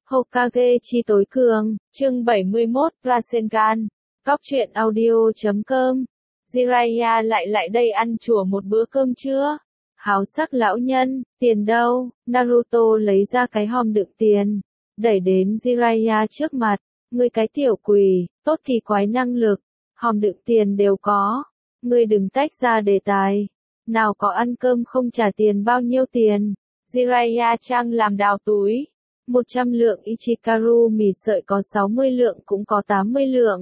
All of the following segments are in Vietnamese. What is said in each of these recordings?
Hokage chi tối cường, chương 71, Rasengan. Góc truyện audio.com. Jiraiya lại đây ăn chùa một bữa cơm trưa. Háo sắc lão nhân, tiền đâu? Naruto lấy ra cái hòm đựng tiền, đẩy đến Jiraiya trước mặt. Ngươi cái tiểu quỷ, tốt kỳ quái năng lực, hòm đựng tiền đều có. Ngươi đừng tách ra đề tài. Nào có ăn cơm không trả tiền bao nhiêu tiền? Jiraiya trang làm đào túi. 100 lượng Ichikaru mì sợi có 60 lượng cũng có 80 lượng.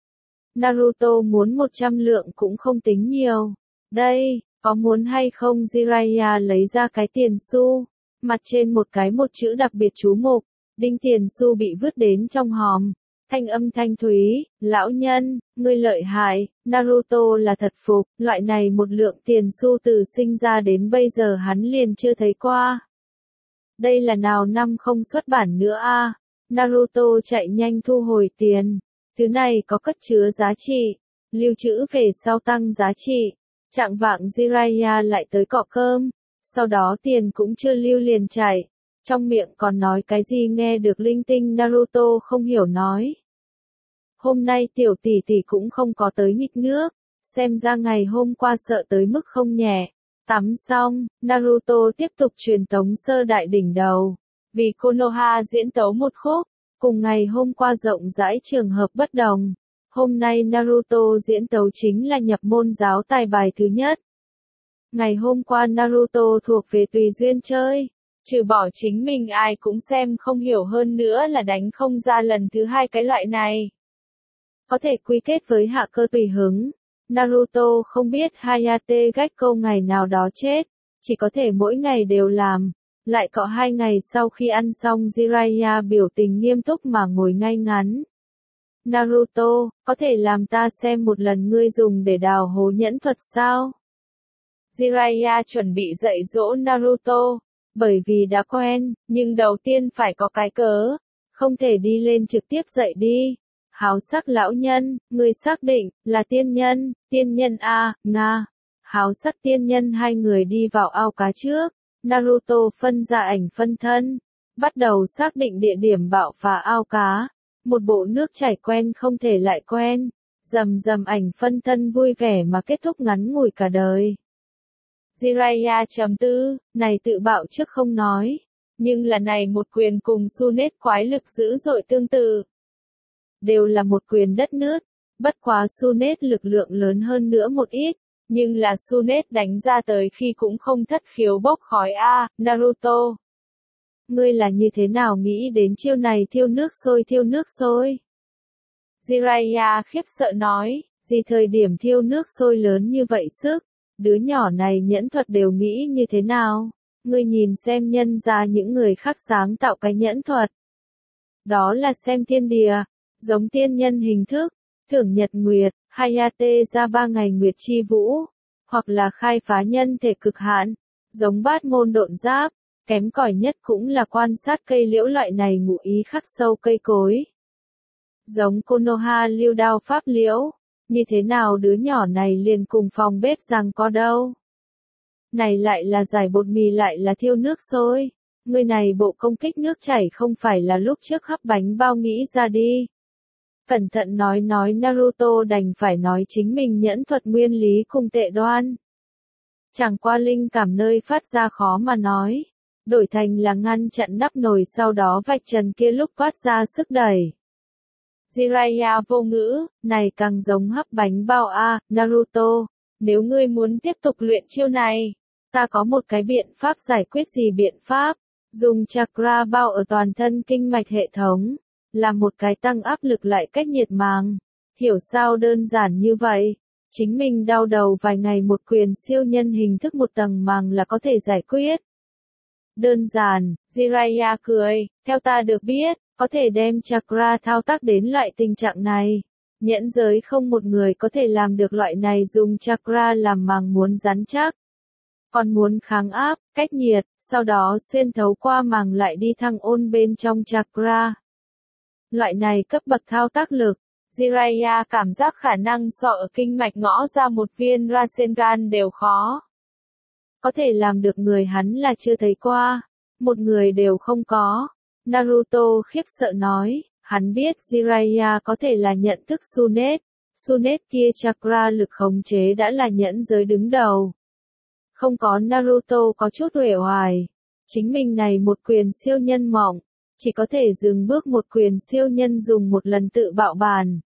Naruto muốn 100 lượng cũng không tính nhiều. Đây, có muốn hay không? Jiraiya lấy ra cái tiền xu, mặt trên một chữ đặc biệt chú mục, đinh tiền xu bị vứt đến trong hòm. Thanh âm thanh thúy, lão nhân, ngươi lợi hại. Naruto là thật phục, loại này một lượng tiền xu từ sinh ra đến bây giờ hắn liền chưa thấy qua. Đây là nào năm không xuất bản nữa a? Naruto chạy nhanh thu hồi tiền. Thứ này có cất chứa giá trị, lưu trữ về sau tăng giá trị. Trạng vạng Jiraiya lại tới cọ cơm, sau đó tiền cũng chưa lưu liền chạy. Trong miệng còn nói cái gì nghe được linh tinh. Naruto không hiểu nói. Hôm nay tiểu tỷ tỷ cũng không có tới nghịch nước, xem ra ngày hôm qua sợ tới mức không nhẹ. Tắm xong, Naruto tiếp tục truyền tống sơ đại đỉnh đầu, vì Konoha diễn tấu một khúc, cùng ngày hôm qua rộng rãi trường hợp bất đồng. Hôm nay Naruto diễn tấu chính là nhập môn giáo tài bài thứ nhất. Ngày hôm qua Naruto thuộc về tùy duyên chơi, trừ bỏ chính mình ai cũng xem không hiểu, hơn nữa là đánh không ra lần thứ hai cái loại này. Có thể quy kết với hạ cơ tùy hứng. Naruto không biết Hayate Gekko ngày nào đó chết, chỉ có thể mỗi ngày đều làm. Lại có 2 ngày sau khi ăn xong Jiraiya biểu tình nghiêm túc mà ngồi ngay ngắn. Naruto, có thể làm ta xem một lần ngươi dùng để đào hố nhẫn thuật sao? Jiraiya chuẩn bị dạy dỗ Naruto, bởi vì đã quen, nhưng đầu tiên phải có cái cớ, không thể đi lên trực tiếp dạy đi. Háo sắc lão nhân, người xác định, là tiên nhân a, Nga. Háo sắc tiên nhân hai người đi vào ao cá trước, Naruto phân ra ảnh phân thân, bắt đầu xác định địa điểm bạo phá ao cá. Một bộ nước chảy quen không thể lại quen, rầm ảnh phân thân vui vẻ mà kết thúc ngắn ngủi cả đời. Jiraiya trầm tư, này tự bạo trước không nói, nhưng là này một quyền cùng Sunet quái lực dữ dội tương tự. Đều là một quyền đất nứt, bất quá Sunet lực lượng lớn hơn nữa một ít, nhưng là Sunet đánh ra tới khi cũng không thất khiếu bốc khói a. Naruto, ngươi là như thế nào nghĩ đến chiêu này? Thiêu nước sôi. Jiraiya khiếp sợ nói, gì thời điểm thiêu nước sôi lớn như vậy sức, đứa nhỏ này nhẫn thuật đều nghĩ như thế nào? Ngươi nhìn xem nhân ra những người khác sáng tạo cái nhẫn thuật. Đó là xem thiên địa, giống tiên nhân hình thức, thưởng nhật nguyệt, Hayate ra 3 ngày nguyệt chi vũ, hoặc là khai phá nhân thể cực hạn, giống bát môn độn giáp, kém cỏi nhất cũng là quan sát cây liễu loại này ngụ ý khắc sâu cây cối. Giống Konoha lưu đao pháp liễu, như thế nào đứa nhỏ này liền cùng phòng bếp rằng có đâu. Này lại là giải bột mì lại là thiêu nước sôi, người này bộ công kích nước chảy không phải là lúc trước hấp bánh bao nghĩ ra đi. Cẩn thận nói Naruto đành phải nói chính mình nhẫn thuật nguyên lý cùng tệ đoan. Chẳng qua linh cảm nơi phát ra khó mà nói, đổi thành là ngăn chặn nắp nồi sau đó vạch trần kia lúc phát ra sức đẩy. Jiraiya vô ngữ, này càng giống hấp bánh bao a. Naruto, nếu ngươi muốn tiếp tục luyện chiêu này, ta có một cái biện pháp giải quyết. Gì biện pháp? Dùng chakra bao ở toàn thân kinh mạch hệ thống, là một cái tăng áp lực lại cách nhiệt màng. Hiểu sao đơn giản như vậy? Chính mình đau đầu vài ngày một quyền siêu nhân hình thức một tầng màng là có thể giải quyết. Đơn giản, Jiraiya cười, theo ta được biết, có thể đem chakra thao tác đến loại tình trạng này. Nhẫn giới không một người có thể làm được loại này, dùng chakra làm màng muốn rắn chắc. Còn muốn kháng áp, cách nhiệt, sau đó xuyên thấu qua màng lại đi thăng ôn bên trong chakra. Loại này cấp bậc thao tác lực, Jiraiya cảm giác khả năng so ở kinh mạch ngõ ra một viên Rasengan đều khó. Có thể làm được người hắn là chưa thấy qua, một người đều không có. Naruto khiếp sợ nói, hắn biết Jiraiya có thể là nhận thức Tsunade. Tsunade kia chakra lực khống chế đã là nhẫn giới đứng đầu. Không có Naruto có chút uể oải. Chính mình này một quyền siêu nhân mỏng, chỉ có thể dừng bước một quyền siêu nhân dùng một lần tự bạo bàn.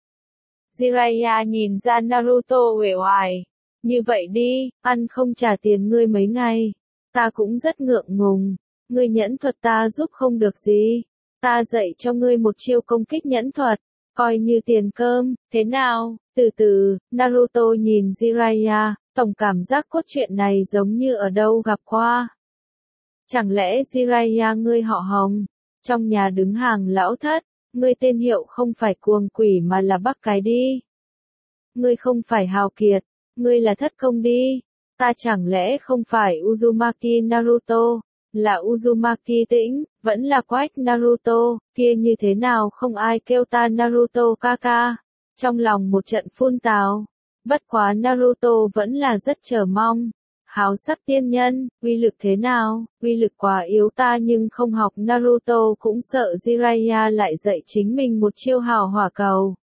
Jiraiya nhìn ra Naruto uể oải. Như vậy đi, ăn không trả tiền ngươi mấy ngày. Ta cũng rất ngượng ngùng. Ngươi nhẫn thuật ta giúp không được gì. Ta dạy cho ngươi một chiêu công kích nhẫn thuật. Coi như tiền cơm, thế nào? Từ từ, Naruto nhìn Jiraiya, tổng cảm giác cốt truyện này giống như ở đâu gặp qua. Chẳng lẽ Jiraiya ngươi họ Hồng? Trong nhà đứng hàng lão thất, ngươi tên hiệu không phải cuồng quỷ mà là Bắc cái đi. Ngươi không phải Hào Kiệt, ngươi là thất công đi. Ta chẳng lẽ không phải Uzumaki Naruto, là Uzumaki Tĩnh, vẫn là Quách Naruto, kia như thế nào không ai kêu ta Naruto kaka. Trong lòng một trận phun tào, bất quá Naruto vẫn là rất chờ mong. Háo sắc tiên nhân, uy lực thế nào? Uy lực quá yếu ta nhưng không học Naruto cũng sợ Jiraiya lại dạy chính mình một chiêu hào hỏa cầu.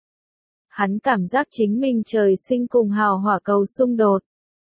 Hắn cảm giác chính mình trời sinh cùng hào hỏa cầu xung đột.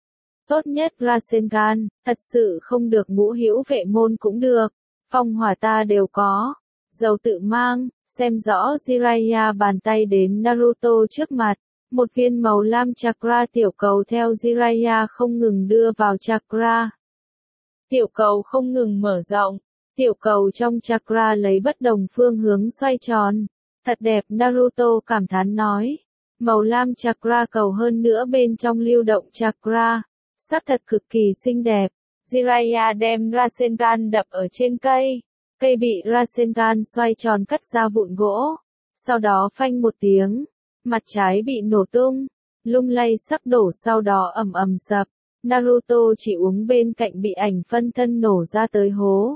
Tốt nhất Rasengan, thật sự không được ngũ hữu vệ môn cũng được. Phong hỏa ta đều có. Dầu tự mang, xem rõ Jiraiya bàn tay đến Naruto trước mặt. Một viên màu lam chakra tiểu cầu theo Jiraiya không ngừng đưa vào chakra. Tiểu cầu không ngừng mở rộng. Tiểu cầu trong chakra lấy bất đồng phương hướng xoay tròn. Thật đẹp Naruto cảm thán nói. Màu lam chakra cầu hơn nữa bên trong lưu động chakra. Sắc thật cực kỳ xinh đẹp. Jiraiya đem Rasengan đập ở trên cây. Cây bị Rasengan xoay tròn cắt ra vụn gỗ. Sau đó phanh một tiếng. Mặt trái bị nổ tung. Lung lay sắp đổ sau đó ầm ầm sập. Naruto chỉ uống bên cạnh bị ảnh phân thân nổ ra tới hố.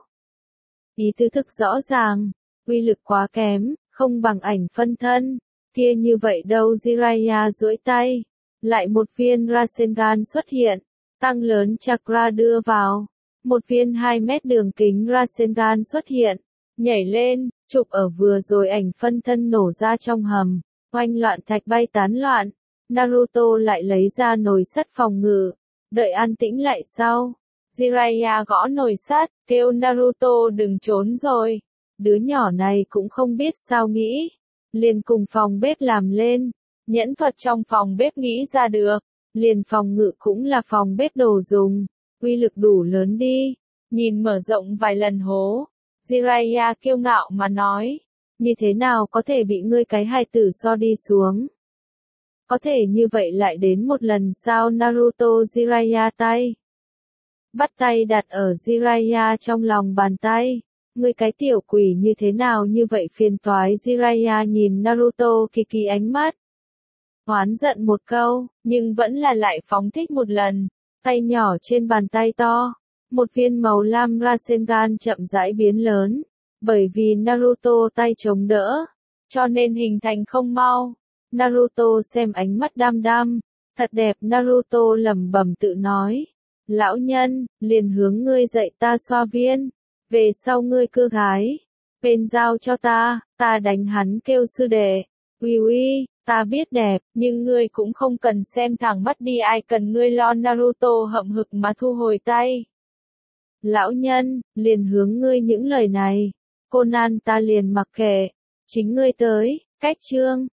Ý tứ thực rõ ràng. Uy lực quá kém, không bằng ảnh phân thân. Kia như vậy đâu Jiraiya duỗi tay. Lại một viên Rasengan xuất hiện. Tăng lớn chakra đưa vào. Một viên 2 mét đường kính Rasengan xuất hiện. Nhảy lên, chụp ở vừa rồi ảnh phân thân nổ ra trong hầm. Oanh loạn thạch bay tán loạn. Naruto lại lấy ra nồi sắt phòng ngự. Đợi an tĩnh lại sau. Jiraiya gõ nồi sắt, kêu Naruto đừng trốn rồi. Đứa nhỏ này cũng không biết sao nghĩ. Liền cùng phòng bếp làm lên. Nhẫn thuật trong phòng bếp nghĩ ra được. Liền phòng ngự cũng là phòng bếp đồ dùng. Uy lực đủ lớn đi. Nhìn mở rộng vài lần hố. Jiraiya kiêu ngạo mà nói. Như thế nào có thể bị ngươi cái hài tử so đi xuống? Có thể như vậy lại đến một lần sao Naruto Jiraiya tay. Bắt tay đặt ở Jiraiya trong lòng bàn tay. Ngươi cái tiểu quỷ như thế nào như vậy phiền toái Jiraiya nhìn Naruto kỳ kỳ ánh mắt. Oán giận một câu, nhưng vẫn là lại phóng thích một lần. Tay nhỏ trên bàn tay to. Một viên màu lam Rasengan chậm rãi biến lớn. Bởi vì Naruto tay chống đỡ, cho nên hình thành không mau. Naruto xem ánh mắt đăm đăm, thật đẹp Naruto lẩm bẩm tự nói. Lão nhân, liền hướng ngươi dạy ta xoa viên, về sau ngươi cưa gái. Bên giao cho ta đánh hắn kêu sư đệ. Uy uy, ta biết đẹp, nhưng ngươi cũng không cần xem thẳng mắt đi ai cần ngươi lo Naruto hậm hực mà thu hồi tay. Lão nhân, liền hướng ngươi những lời này. Conan ta liền mặc kệ. Chính ngươi tới, cách chương.